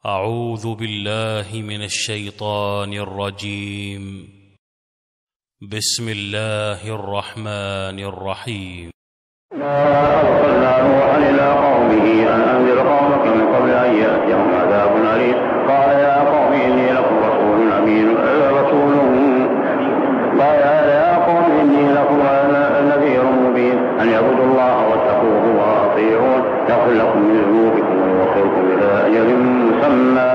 أعوذ بالله من الشيطان الرجيم. بسم الله الرحمن الرحيم. ما أرسلنا نوحا إلى قومه أن أنذر قومك من قبل أن يأتيهم عذاب أليم. قال يا قوم إني لكم رسول أمين نذير مبين أن يعبدوا الله واتقوه وأطيعون يغفر لكم من ذنوبكم ويوفقكم إلى أجل مسمى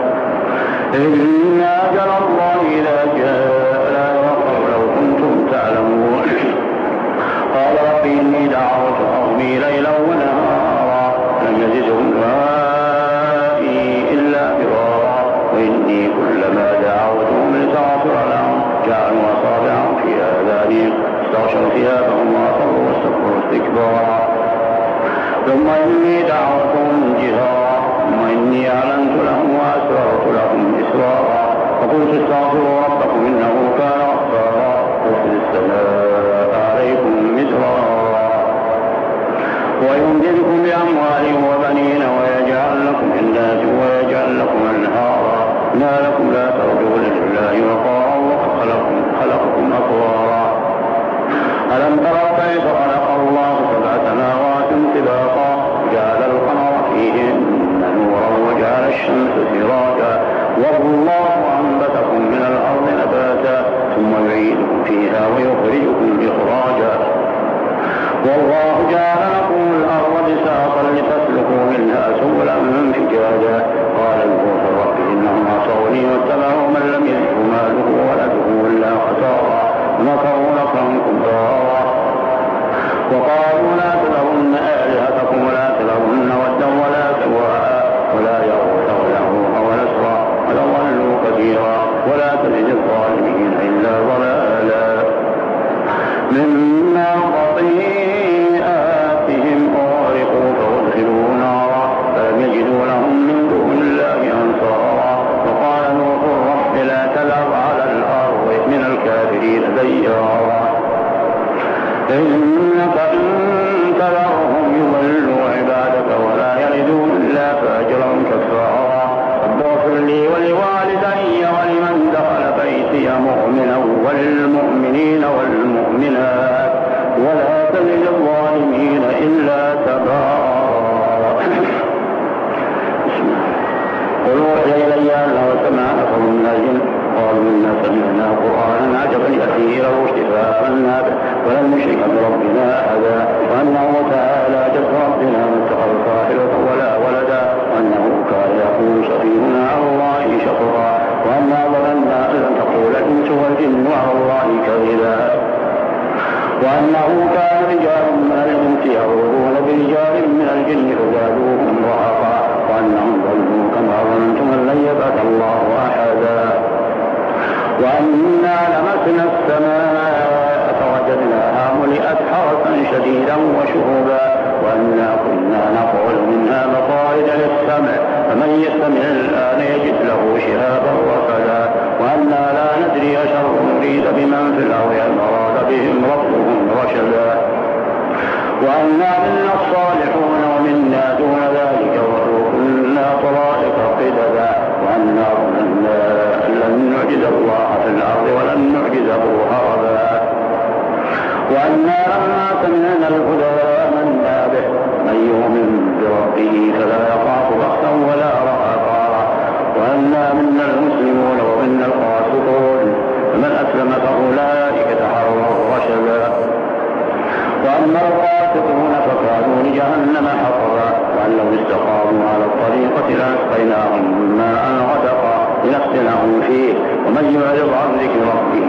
إن أجل الله إذا جاء لا يؤخر لو كنتم تعلمون. قال رب إني دعوت قومي ليلا ونهارا لم يزدهم دعائي إلا فرارا وإني كلما دعوتهم لتغفر لهم جعلوا أصابعهم في آذانهم استغشوا ثيابهم وأصروا واستكبروا استكبارا ثم إني دعوتهم جهارا ثم إني أعلنت لهم وأسررت لهم إسرارا فقلت استغفروا ربكم إنه كان غفارا يرسل السماء عليكم مدرارا ويمددكم بأموال وبنين ويجعل لكم جنات ويجعل لكم أنهارا ما لكم لا ترجون لله وقارا وقد خلقكم أطوارا. ألم تروا كيف خلق الله سبع سماوات طباقا جعل القمر فيهن نورا وجعل الشمس سراجا والله أنبتكم من الأرض نباتا ثم يعيدكم فيها ويخرجكم إخراجا والله جعل لكم الأرض بساطا لتسلكوا منها سبلا فجاجا. قال الموسى رب إنهم عصوني واتبعوا من لم يزده ماله ولده إلا خسارا ومكروا مكرا كبارا وقالوا لا تذرن آلهتكم ولا تذرن ودا ولا سواء ولا يغوث ويعوق ونسرا وضلوا كثيرا ولا تزد الظالمين إلا ضلالا مما خطيئاتهم أغرقوا فأدخلوا نارا فلم يجدوا لهم من دون الله أنصارا. وقال نوح رب لا تذر على الأرض من الكافرين ديارا إنك إن تذرهم يضلوا عبادك ولا يلدون إلا فاجرا كفارا. رب اغفر لي ولوالدي ولمن دخل بيتي مؤمنا والمؤمنين والمؤمنات ولا تزد الظالمين إلا تبارا. قل أوحي إلي أنه سمع نفر من الجن قالوا إنا سمعنا قرآنا عجبا يأتي إلى الرشد فآمنا به ولن نشرك بربنا أحدا وأنه تعالى جد ربنا ما اتخذ صاحبة ولا ولدا وأنه كان يقول سفيهنا على الله شططا وأنا ظننا أن لن تقول الإنس والجن على الله كذبا وأنه كان رجال من الإنس يعوذون برجال من الجن فزادوهم رهقا وأنهم ظنوا كما ظننتم أن لن يبعث الله أحدا وأنا لمسنا السماء فوجدناها ملئت حرسا شديدا وشهبا وأنا كنا نقعد منها مقاعد للسمع فمن يستمع الآن يجد له شهابا رصدا وأنا لا ندري أشر نريد بمن في الأرض أم أراد بهم ربهم رشدا وأنا منا الصالحون ومنا دون ذلك وكنا طرائق قددا وأنا ظننا أن لن نعجز الله في الأرض ولن نعجزه هربا وأنا لما سمعنا الهدى آمنا به من يؤمن بربه فلا يخاف بخسا ولا رهقا وأنا منا المسلمون ومنا القاسطون فمن أسلم فأولئك تحروا رشدا وأما القاسطون فكانوا لجهنم حطبا وأن لو استقاموا على الطريقة لأسقيناهم ماء غدقا لنفتنهم فيه ومن يعرض عن ذكر ربه